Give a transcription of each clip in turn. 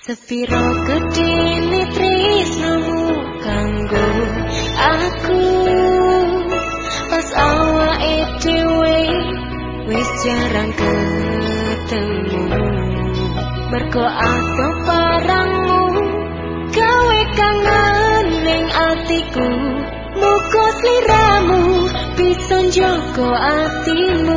Sepiro gedene tresnamu kanggo aku, pas awake dhewe wis jarang ketemu. Mergo aku parangmu gawe kangen ning atiku, muga sliramu bisa njaga atimu.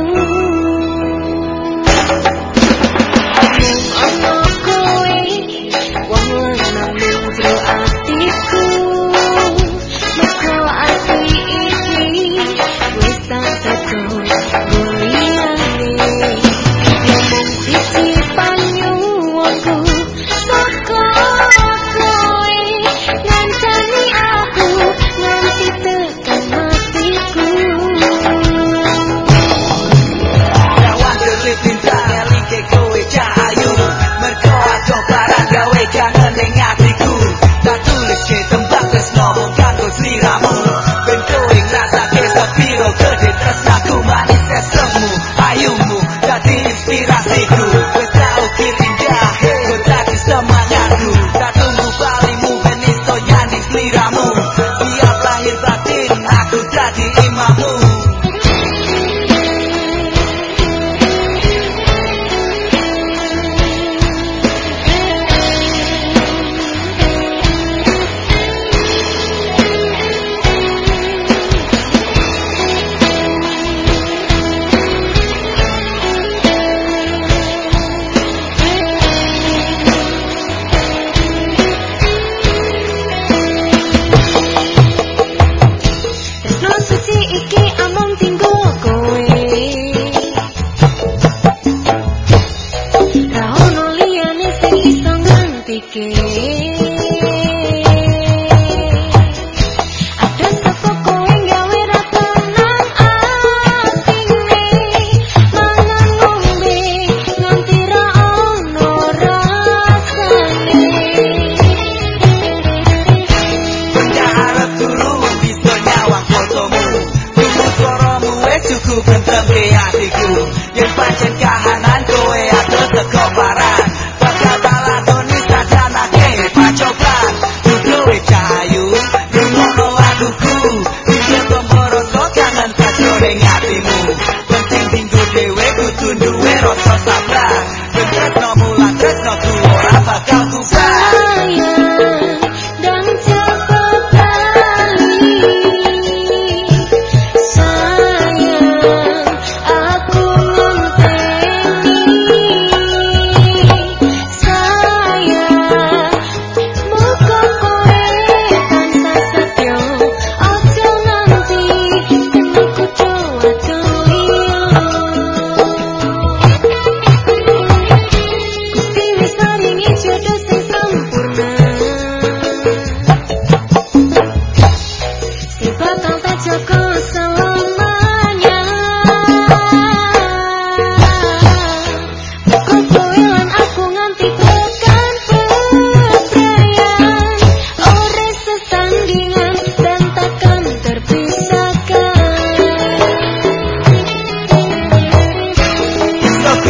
Yen pancen kahanan kowe atur teko parang, bakal balakoni sadanake pacoban. Duduhe cahayu ngono laguku, bisa pemboroso kangen sajrone atimu. Penting dinggo dhewe kudu duwe rasa sabar, tresno mulan tresnoku ora bakal bubar.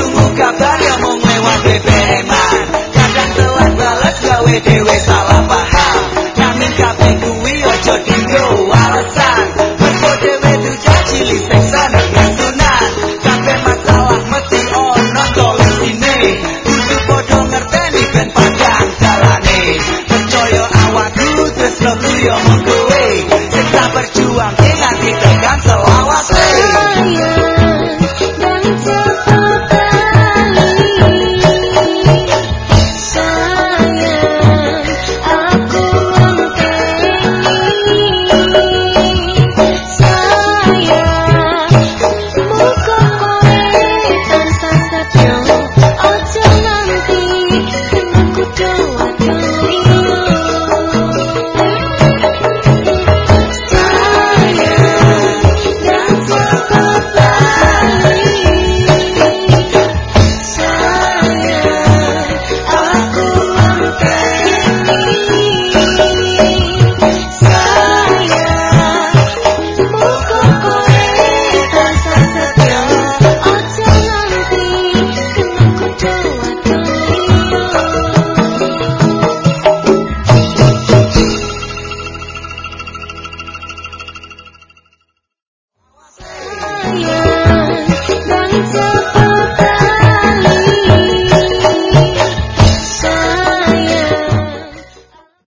Dewe salah paham.